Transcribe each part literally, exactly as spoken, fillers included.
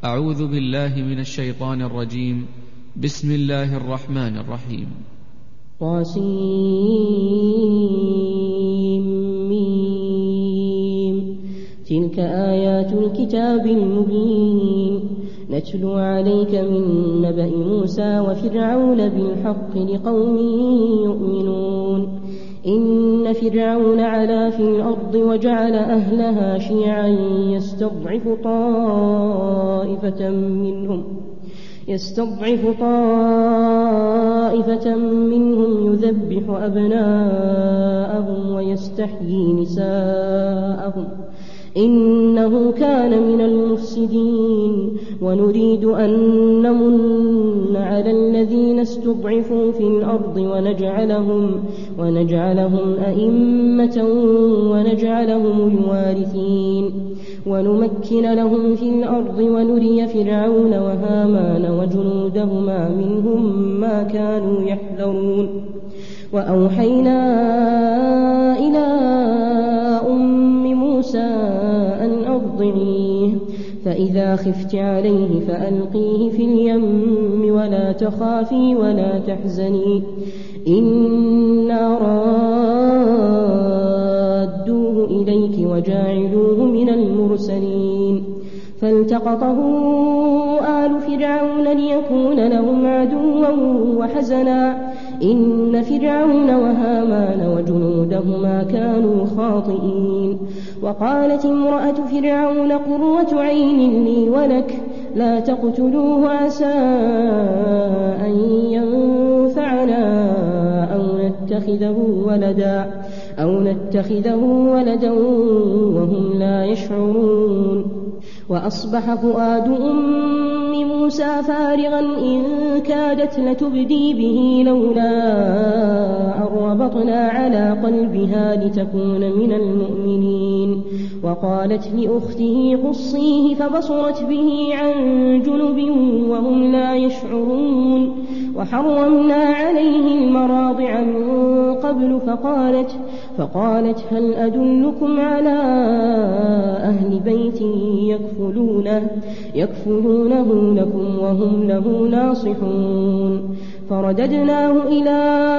أعوذ بالله من الشيطان الرجيم. بسم الله الرحمن الرحيم. طاسيم. تلك آيات الكتاب المبين نتلو عليك من نبأ موسى وفرعون بالحق لقوم يؤمنون. إن فرعون علا في الأرض وجعل أهلها شيعا يستضعف طائفة منهم يستضعف طائفة منهم يذبح أبناءهم ويستحيي نساءهم إنه كان من المفسدين. ونريد أن نمن على الذين استضعفوا في الأرض ونجعلهم, ونجعلهم أئمة ونجعلهم الوارثين ونمكن لهم في الأرض ونري فرعون وهامان وجنودهما منهم ما كانوا يحذرون. وأوحينا إلى أم موسى أن أرضعيه فإذا خفت عليه فألقيه في اليم ولا تخافي ولا تحزني إنا رادوه إليك وجاعلوه من المرسلين. فالتقطه آل فرعون ليكون لهم عدوا وحزنا إن فرعون وهامان وجنودهما كانوا خاطئين. وقالت امرأة فرعون قرة عين لي ولك لا تقتلوه عسى أن ينفعنا أو نتخذه ولدا أو نتخذه ولدا وهم لا يشعرون. وأصبح فؤاد أم موسى فارغا إن كادت لتبدي به لولا أن ربطنا على قلبها لتكون من المؤمنين. وقالت لأخته قصيه فبصرت به عن جنب وهم لا يشعرون. وحرمنا عليه المراضع من قبل فقالت, فقالت هل أدلكم على أهل بيت يكفلونه, يكفلونه لكم وهم له ناصحون. فرددناه إلى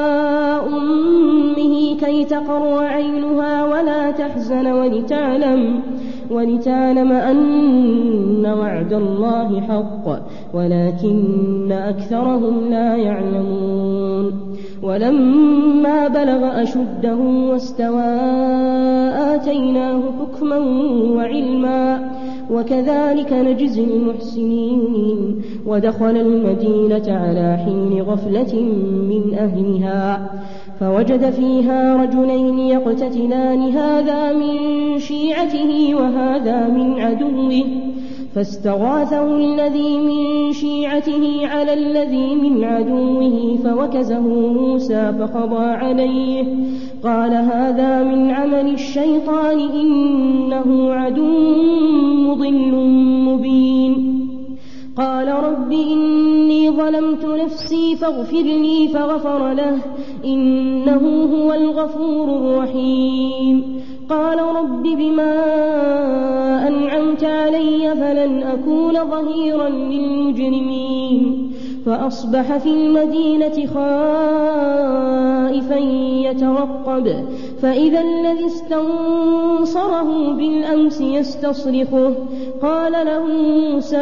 أمه كي تقر عينها ولا تحزن ولتعلم, ولتعلم أن وعد الله حق ولكن أكثرهم لا يعلمون. ولما بلغ أشده واستوى آتيناه حكما وعلما وكذلك نجزي المحسنين. ودخل المدينة على حين غفلة من أهلها فوجد فيها رجلين يقتتلان هذا من شيعته وهذا من عدوه فاستغاثه الذي من شيعته على الذي من عدوه فوكزه موسى فقضى عليه قال هذا من عمل الشيطان إنه عدو مضل مبين. قال رب إني ظلمت نفسي فاغفر لي فغفر له إنه هو الغفور الرحيم. قال رب بما أنعمت علي فلن أكون ظهيرا للمجرمين. فأصبح في المدينة خائفا يترقب فإذا الذي استنصره بالأمس يستصرخه قال له موسى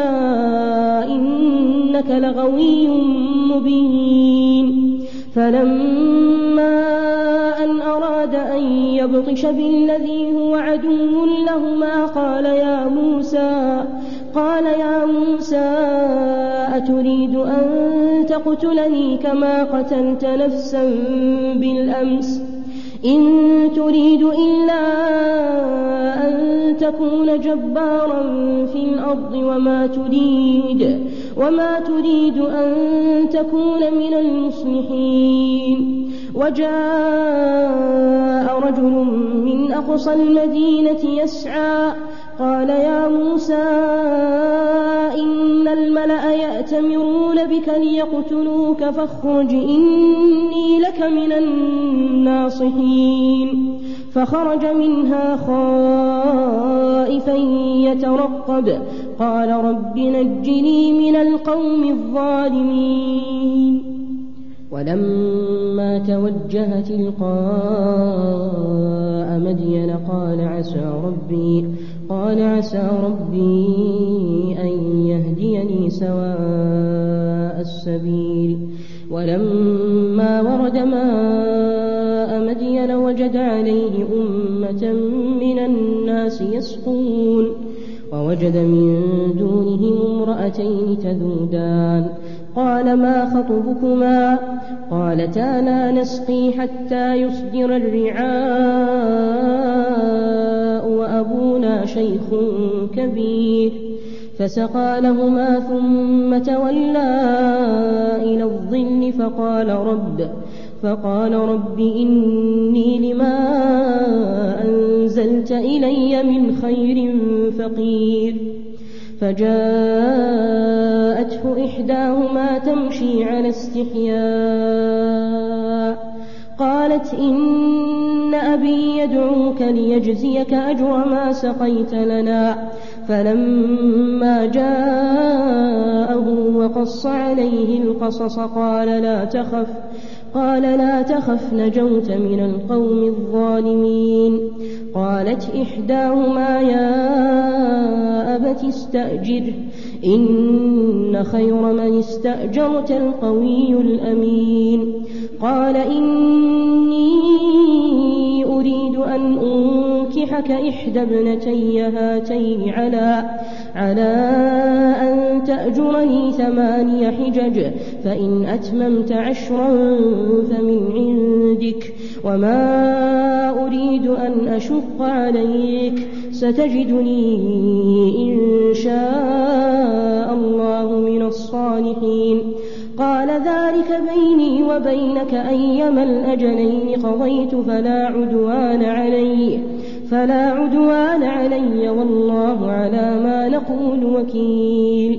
إنك لغوي مبين. فلما أن أراد أن يبطش بالذي هو عدو لهما قال يا موسى قال يا موسى أتريد أن تقتلني كما قتلت نفسا بالأمس إن تريد إلا أن تكون جبارا في الأرض وما تريد وما تريد أن تكون من المصلحين. وجاء رجل من أقصى المدينة يسعى قال يا موسى إن الملأ يأتمرون بك ليقتلوك فاخرج إني لك من الناصحين. فخرج منها خائفا يترقب قال رب نجني من القوم الظالمين ولما توجه تلقاء مدين قال عسى ربي قال عسى ربي أن يهديني سواء السبيل ولما ورد ماء مدين وجد عليه أمة من الناس يسقون ووجد من دونهم امرأتين تذودان قال ما خطبكما قالتا لا نسقي حتى يصدر الرعاء وأبونا شيخ كبير فسقى لهما ثم تولى إلى الظل فقال رب فقال رب إني لما أنزلت إلي من خير فقير فجاءته إحداهما تمشي على استحياء قالت إن أبي يدعوك ليجزيك أجر ما سقيت لنا فلما جاءه وقص عليه القصص قال لا تخف قال لا تخف نجوت من القوم الظالمين قالت إحداهما يا أبت استأجر إن خير من استأجرت القوي الأمين قال إني أريد أن أنكحك إحدى ابنتي هاتين على على أن تأجرني ثماني حجج فإن أتممت عشرا فمن عندك وما أريد أن أشق عليك ستجدني إن شاء الله من الصالحين قال ذلك بيني وبينك أيما الأجلين قضيت فلا عدوان علي فلا عدوان علي والله على ما نقول وكيل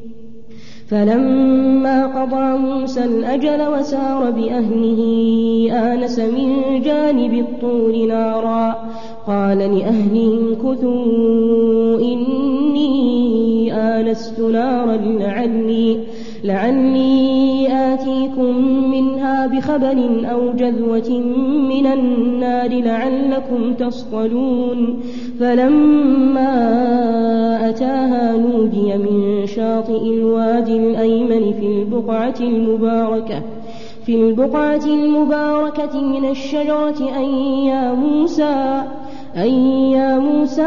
فلما قضى موسى الأجل وسار بأهله آنس من جانب الطور نارا قال لأهلهم كثوا إني آنست نارا لعلي لعلي آتيكم منها بخبر أو جذوة من النار لعلكم تصطلون فلما أتاها نودي من شاطئ الوادي الأيمن في البقعة المباركة في البقعة المباركة من الشجرة أن يا موسى أن يا موسى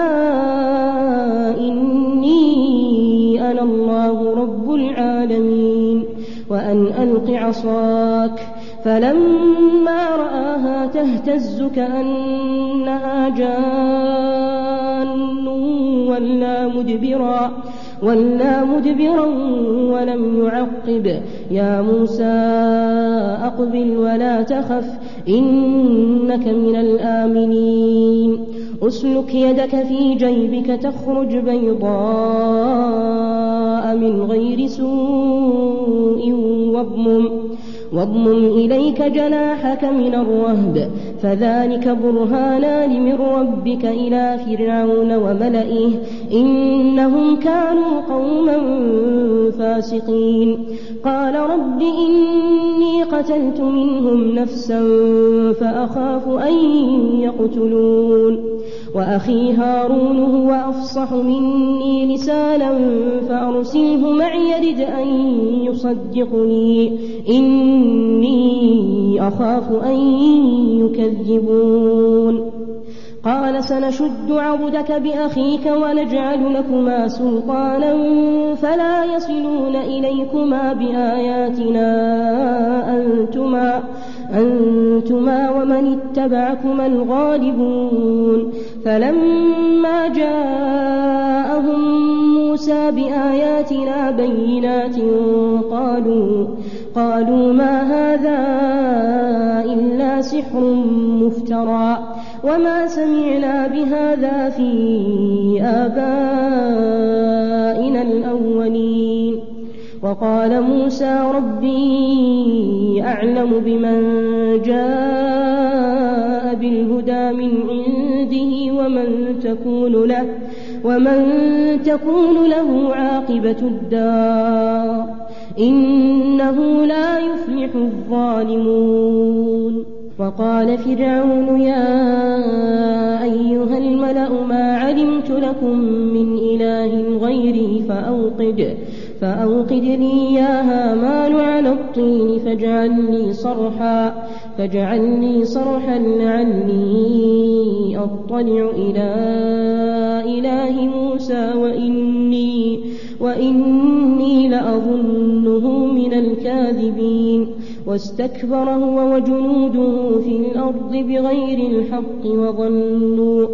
إني أنا الله رب العالمين وأن ألق عصاك فلما رآها تهتز كأنها جان ولا مدبرا ولا مدبرا ولم يعقب يا موسى أقبل ولا تخف إنك من الآمنين أسلك يدك في جيبك تخرج بيضاء من غير سوء واضمم واضمم إليك جناحك من الرهب فذلك برهانان من ربك إلى فرعون وملئه إنهم كانوا قوما فاسقين قال رب إني قتلت منهم نفسا فأخاف أن يقتلون وأخي هارون هو أفصح مني لسانا فأرسله معي يرد أن يصدقني إني أخاف أن يكذبون قال سنشد عضدك بأخيك ونجعل لكما سلطانا فلا يصلون إليكما بآياتنا أنتما أنتما ومن اتبعكما الغالبون فلما جاءهم موسى بآياتنا بينات قالوا قالوا ما هذا إلا سحر مفترى وما سمعنا بهذا في آبائنا الأولين وقال موسى ربي أعلم بمن جاء بالهدى من عنده ومن تكون له ومن تكون له عاقبة الدار إنه لا يفلح الظالمون. وقال فرعون يا أيها الملأ ما علمت لكم من إله غيري فأوقد, فأوقد لي يا هامان على الطين فاجعل لي صرحا, فاجعل لي صرحا لعلي أطلع إلى إله موسى وإني, وإني لأظنه من الكاذبين. واستكبر هو وجنوده في الأرض بغير الحق وظنوا,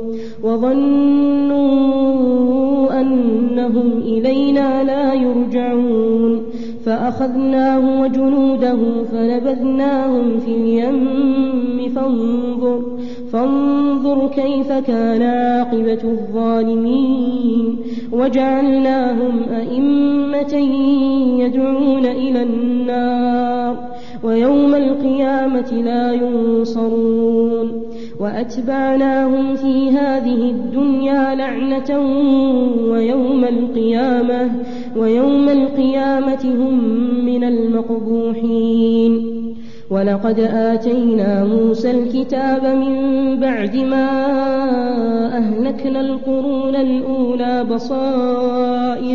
وظنوا أنهم إلينا لا يرجعون. فأخذناه وجنوده فنبذناهم في اليم فانظر, فانظر كيف كان عاقبة الظالمين. وجعلناهم أئمة يدعون إلى النار ويوم القيامة لا ينصرون. وأتبعناهم في هذه الدنيا لعنة ويوم القيامة, ويوم القيامة هم من المقبوحين. ولقد آتينا موسى الكتاب من بعد ما أهلكنا القرون الأولى بصائر,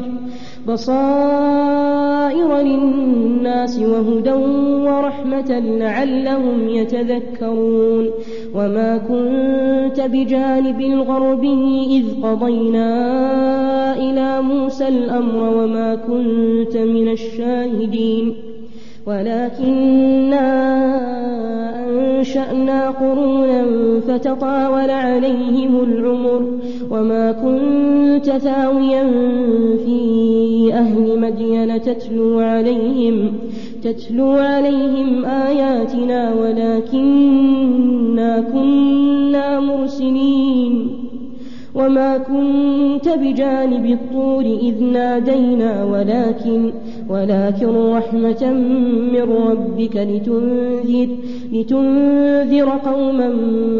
بصائر للناس وهدى ورحمة لعلهم يتذكرون. وما كنت بجانب الغربي إذ قضينا إلى موسى الأمر وما كنت من الشاهدين ولكننا أنشأنا قرونا فتطاول عليهم العمر وما كنت ثاويا في أهل مدين تتلو عليهم, تتلو عليهم آياتنا ولكننا كنا مرسلين. وما كنت بجانب الطور إذ نادينا ولكن, ولكن رحمة من ربك لتنذر, لتنذر قوما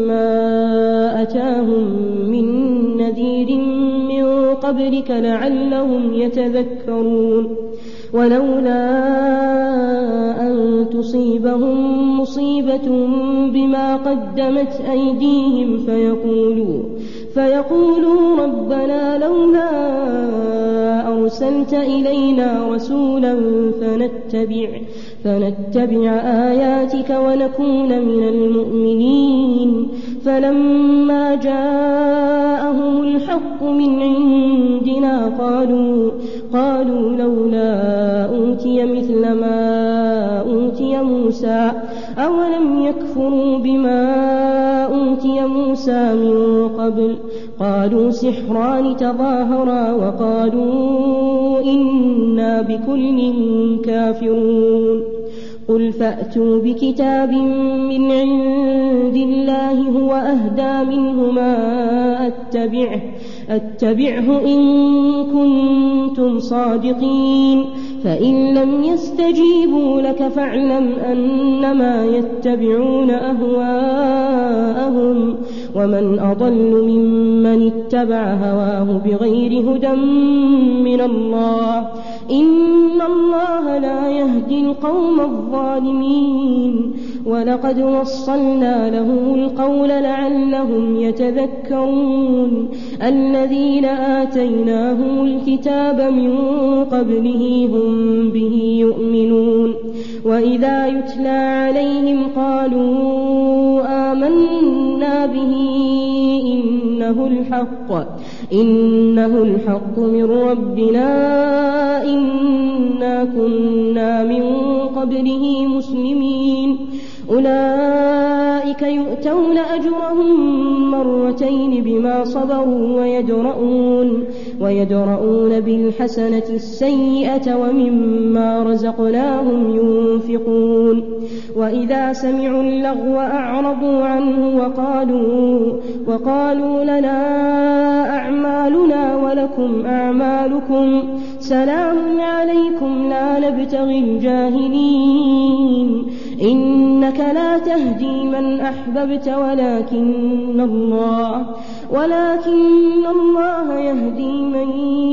ما أتاهم من نذير من قبلك لعلهم يتذكرون. ولولا أن تصيبهم مصيبة بما قدمت أيديهم فيقولوا, فيقولوا ربنا لولا أرسلت إلينا رسولا فنتبع, فنتبع آياتك ونكون من المؤمنين. فلما جاءهم الحق من عندنا قالوا, قالوا لولا أوتي مثل ما أوتي موسى أولم يكفروا بما أوتي موسى من قبل. قالوا سحران تظاهرا وقالوا إنا بكل كافرون. قل فأتوا بكتاب من عند الله هو أهدى منهما أتبعه, أتبعه إن كنتم صادقين. فإن لم يستجيبوا لك فاعلم أنما يتبعون أهواءهم ومن أضل ممن اتبع هواه بغير هدى من الله إن الله لا يهدي القوم الظالمين. ولقد وصلنا لهم القول لعلهم يتذكرون. الذين آتيناهم الكتاب من قبله هم به يؤمنون. وإذا يتلى عليهم قالوا آمنا به إنه الحق, إنه الحق من ربنا إنا كنا من قبله مسلمين. أولئك يؤتون أجرهم مرتين بما صبروا ويدرؤون, ويدرؤون بالحسنة السيئة ومما رزقناهم ينفقون. وإذا سمعوا اللغو أعرضوا عنه وقالوا, وقالوا لنا أعمالنا ولكم أعمالكم سلام عليكم لا نبتغي الجاهلين. إنك لا تهدي من أحببت ولكن الله, ولكن الله يهدي من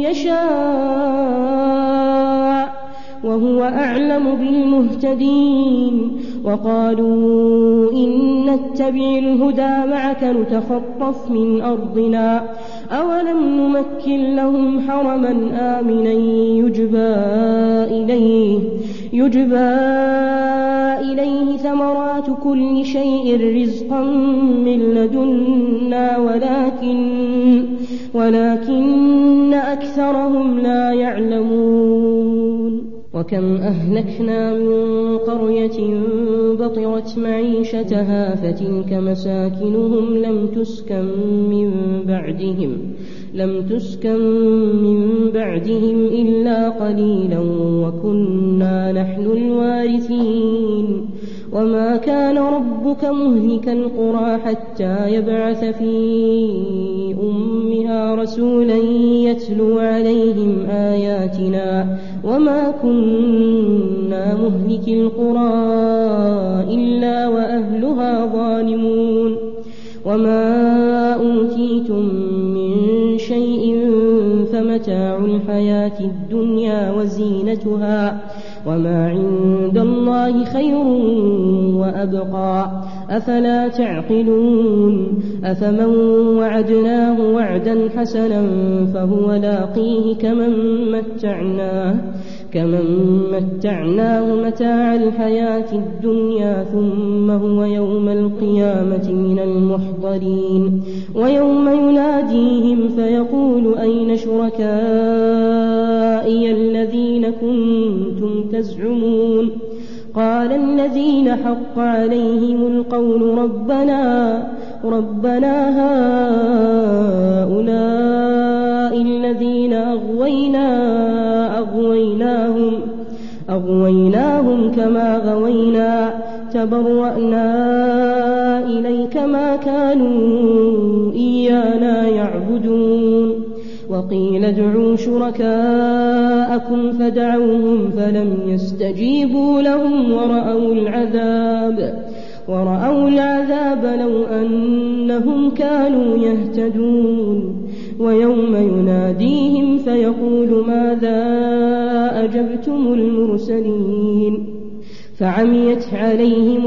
يشاء وهو أعلم بالمهتدين. وقالوا إن نتبع الهدى معك نتخطف من أرضنا أولم نمكن لهم حرما آمنا يجبى إليه, يجبى إليه ثمرات كل شيء رزقا من لدنا ولكن, ولكن أكثرهم لا يعلمون. وكم أهلكنا من قرية بطرت معيشتها فتلك مساكنهم لم تسكن من بعدهم لم تسكن من بعدهم إلا قليلا وكنا نحن الوارثين. وما كان ربك مهلك القرى حتى يبعث في أمها رسولا يتلو عليهم آياتنا وما كنا مهلك القرى إلا وأهلها ظالمون. وما أوتيتم من شيء فمتاع الحياة الدنيا وزينتها وما عند الله خير وأبقى أفلا تعقلون. أفمن وعدناه وعدا حسنا فهو لاقيه كمن متعناه كمن متعناه متاع الحياة الدنيا ثم هو يوم القيامة من المحضرين. ويوم يناديهم فيقول أين شركائي الذين كنتم تزعمون قال الذين حق عليهم القول ربنا ربنا هؤلاء الذين أغوينا أغويناهم أغويناهم كما غوينا تبرأنا إليك ما كانوا إيانا يعبدون. وقيل ادعوا شركاءكم فدعوهم فلم يستجيبوا لهم ورأوا العذاب ورأوا العذاب لو أنهم كانوا يهتدون. ويوم يناديهم فيقول ماذا أجبتم المرسلين فعميت عليهم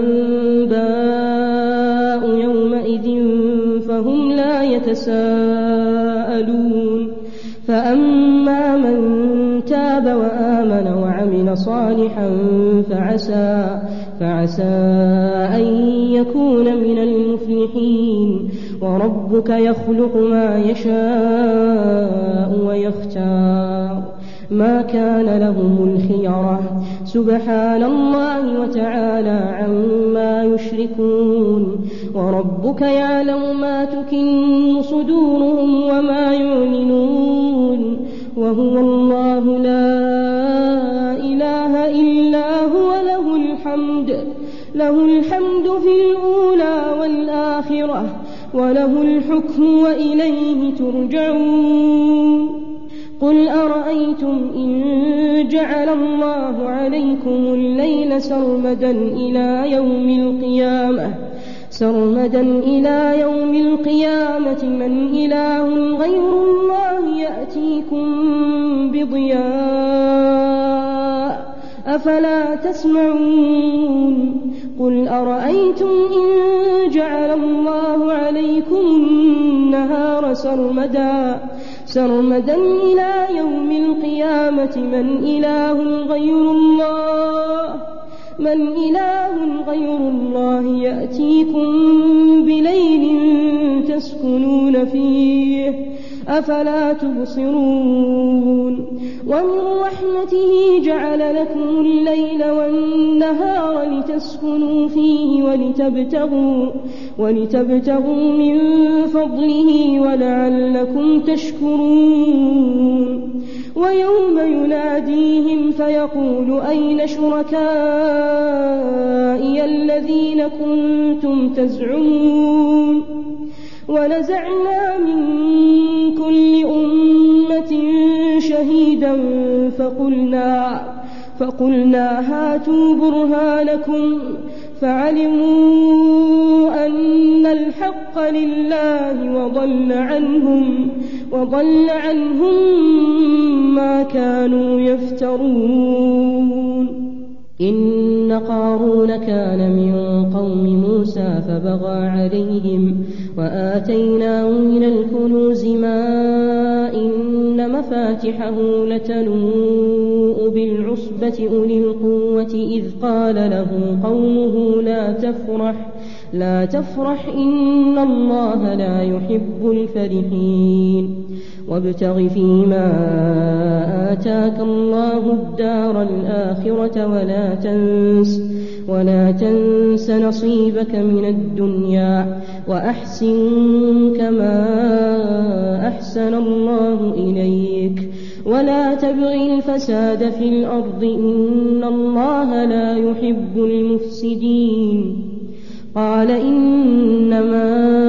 الأنباء يومئذ فهم لا يتساءلون. فأما من تاب وآمن وعمل صالحا فعسى, فعسى أن يكون من المفلحين. وربك يخلق ما يشاء ويختار ما كان لهم الخيرة سبحان الله وتعالى عما يشركون. وربك يعلم ما تكن صدورهم وما يعلنون وهو الله لا إله إلا هو له الحمد له الحمد في الأولى والآخرة وله الحكم وإليه ترجعون. قل أرأيتم إن جعل الله عليكم الليل سرمدا إلى يوم القيامة سرمدا إلى يوم القيامة من إله غير الله يأتيكم بضياء أفلا تسمعون. قل أرأيتم إن جعل الله عليكم النهار سرمدا سرمدا إلى يوم القيامة من إله غير الله من إله غير الله يأتيكم بليل تسكنون فيه أفلا تبصرون. ومن رحمته جعل لكم الليل والنهار لتسكنوا فيه ولتبتغوا, ولتبتغوا من فضله ولعلكم تشكرون. ويوم يناديهم فيقول أين شركائي الذين كنتم تزعمون ونزعنا من كل أمة شهيدا فقلنا, فقلنا هاتوا برهانكم فعلموا أن الحق لله وضل عنهم وضل عنهم ما كانوا يفترون. إن قارون كان من قوم موسى فبغى عليهم وآتيناه من الكنوز ما إن مفاتحه لتنوء بالعصبة أولي القوة إذ قال له قومه لا تفرح لا تفرح إن الله لا يحب الفرحين وابتغ فيما آتاك الله الدار الآخرة ولا تنس ولا تنس نصيبك من الدنيا وأحسن كما أحسن الله إليك ولا تبغ الفساد في الأرض إن الله لا يحب المفسدين. قال إنما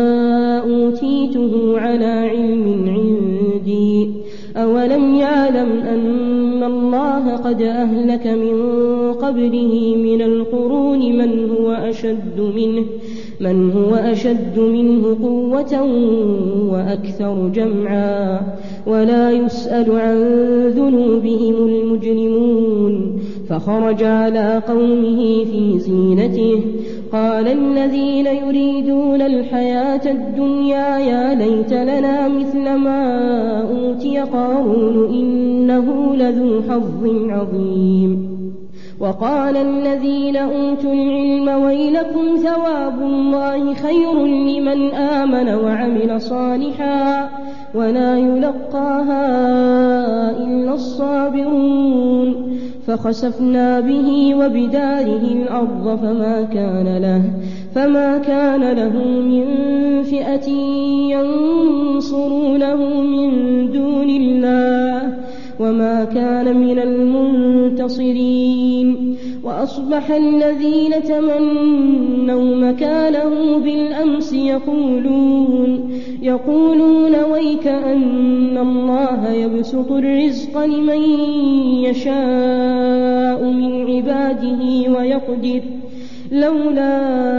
أوتيته على علم عندي أولم يعلم أن الله قد أهلك من قبله من القرون من هو أشد منه من هو أشد منه قوة وأكثر جمعا ولا يسأل عن ذنوبهم المجرمون. فخرج على قومه في زينته قال الذين يريدون الحياة الدنيا يا ليت لنا مثل ما أوتي قارون إنه لذو حظ عظيم. وقال الذين أوتوا العلم ويلكم ثواب الله خير لمن آمن وعمل صالحا ولا يلقاها إلا الصابرون. فخسفنا به وبداره الأرض فما كان له فما كان له من فئة ينصرونه من دون الله وما كان من المنتصرين. وأصبح الذين تمنوا مكانه بالأمس يقولون يقولون ويك أن الله يبسط الرزق لمن يشاء من عباده ويقدر لولا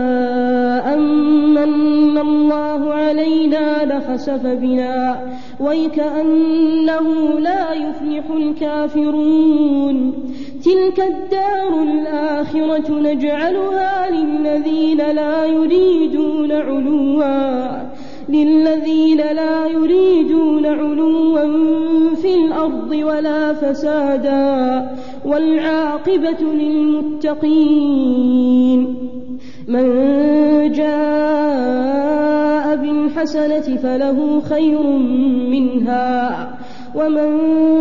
أمن الله علينا لخسف بنا ويكأنه لا يفلح الكافرون. تلك الدار الآخرة نجعلها للذين لا يريدون علوا للذين لا يريدون علوا في الأرض ولا فسادا والعاقبة للمتقين. من جاء بالحسنة فله خير منها ومن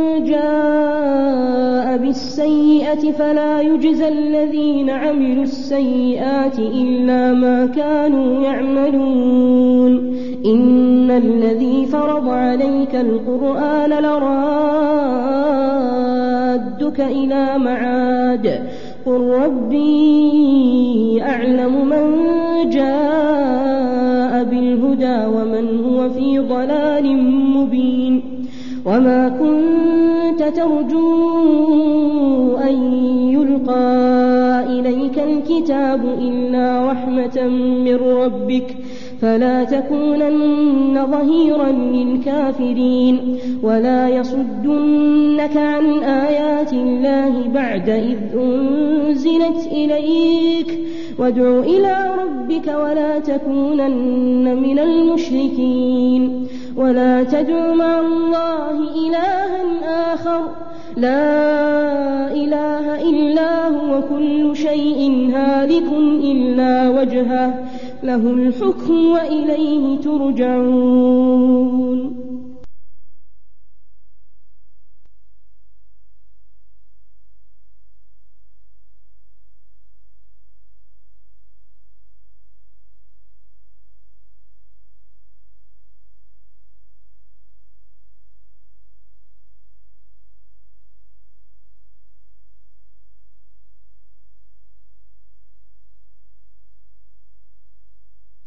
جاء بالسيئة فلا يجزى الذين عملوا السيئات إلا ما كانوا يعملون. إن الذي فرض عليك القرآن لرادك إلى معاد قل ربي أعلم من جاء بالهدى ومن هو في ضلال مبين. وما كنت ترجو أن يلقى إليك الكتاب إلا رحمة من ربك فلا تكونن ظهيرا للكافرين ولا يصدنك عن آيات الله بعد إذ أنزلت إليك وادع إلى ربك ولا تكونن من المشركين. ولا تدع مع الله إلها آخر لا إله إلا هو كل شيء هالك إلا وجهه له الحكم وإليه ترجعون.